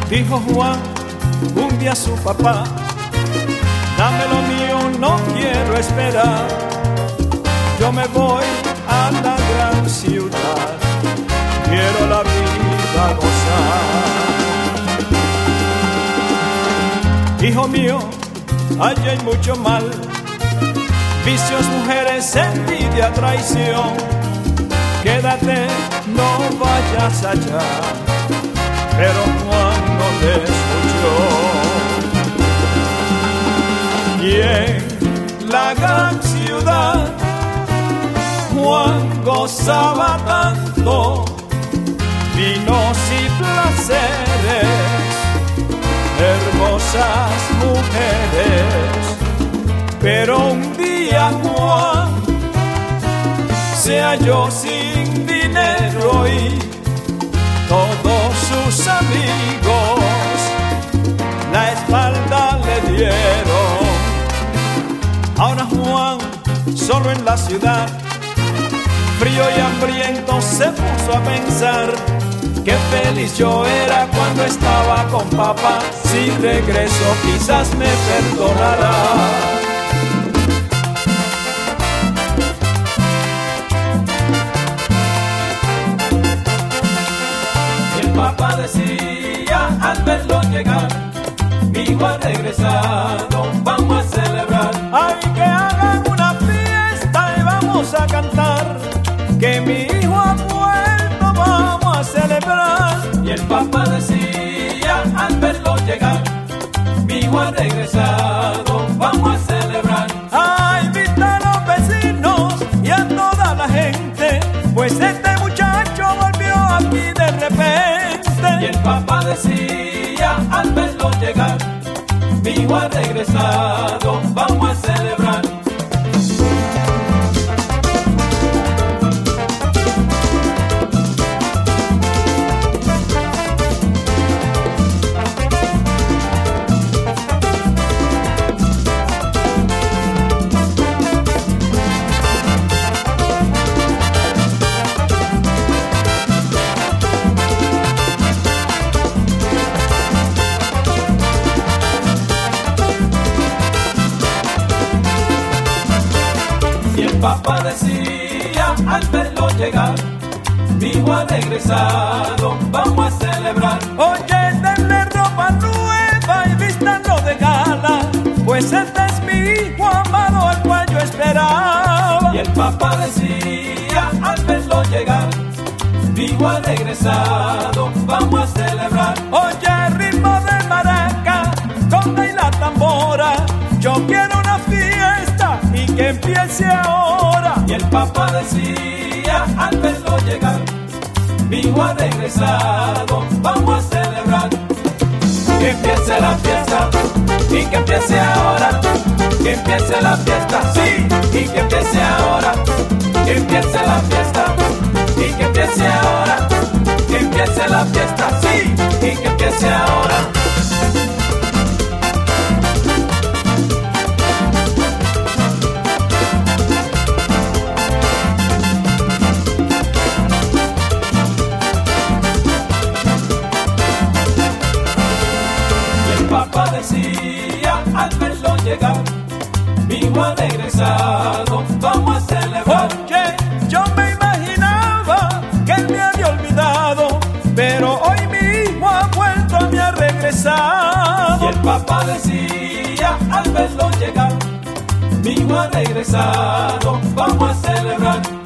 Dijo Juan un día a su papá: dame lo mío, no quiero esperar. Yo me voy a la gran ciudad, quiero la vida gozar. Hijo mío, allí hay mucho mal, vicios, mujeres, envidia, traición. Quédate, no vayas allá. Pero Juan no le escuchó. Y en la gran ciudad Juan gozaba tanto, vinos y placeres, hermosas mujeres. Pero un día Juan se halló sin dinero y todos sus amigos la espalda le dieron. Ahora Juan, solo en la ciudad, frío y hambriento, se puso a pensar: qué feliz yo era cuando estaba con papá. Si regreso quizás me perdonará. Papá decía al verlo llegar: mi hijo ha regresado, vamos a celebrar. Ay, que hagan una fiesta y vamos a cantar, que mi hijo ha vuelto, vamos a celebrar. Y el papá decía al verlo llegar: mi hijo ha regresado, vamos a celebrar. Ay, invita a los vecinos y a toda la gente, pues este muchacho volvió aquí de repente. Y el papá decía al verlo llegar: mi hijo ha regresado, vamos a celebrar. Papá decía al verlo llegar: mi hijo ha regresado, vamos a celebrar. Oye, denle ropa nueva y vístanlo de gala, pues este es mi hijo amado al cual yo esperaba. Y el papá decía al verlo llegar: mi hijo ha regresado, vamos a celebrar. Oye, ritmo de maraca, conga y la tambora, yo quiero una fiesta y que empiece ahora. Y el papá decía al verlo llegar: mi hijo ha regresado, vamos a celebrar. Que empiece la fiesta y que empiece ahora. Que empiece la fiesta, sí, y que empiece ahora. Que empiece la fiesta y que empiece ahora. Que empiece la fiesta, sí, y que empiece ahora. Papá decía al verlo llegar: mi hijo ha regresado, vamos a celebrar. Oye, yo me imaginaba que él me había olvidado, pero hoy mi hijo ha vuelto, me ha regresado. Y el papá decía al verlo llegar: mi hijo ha regresado, vamos a celebrar.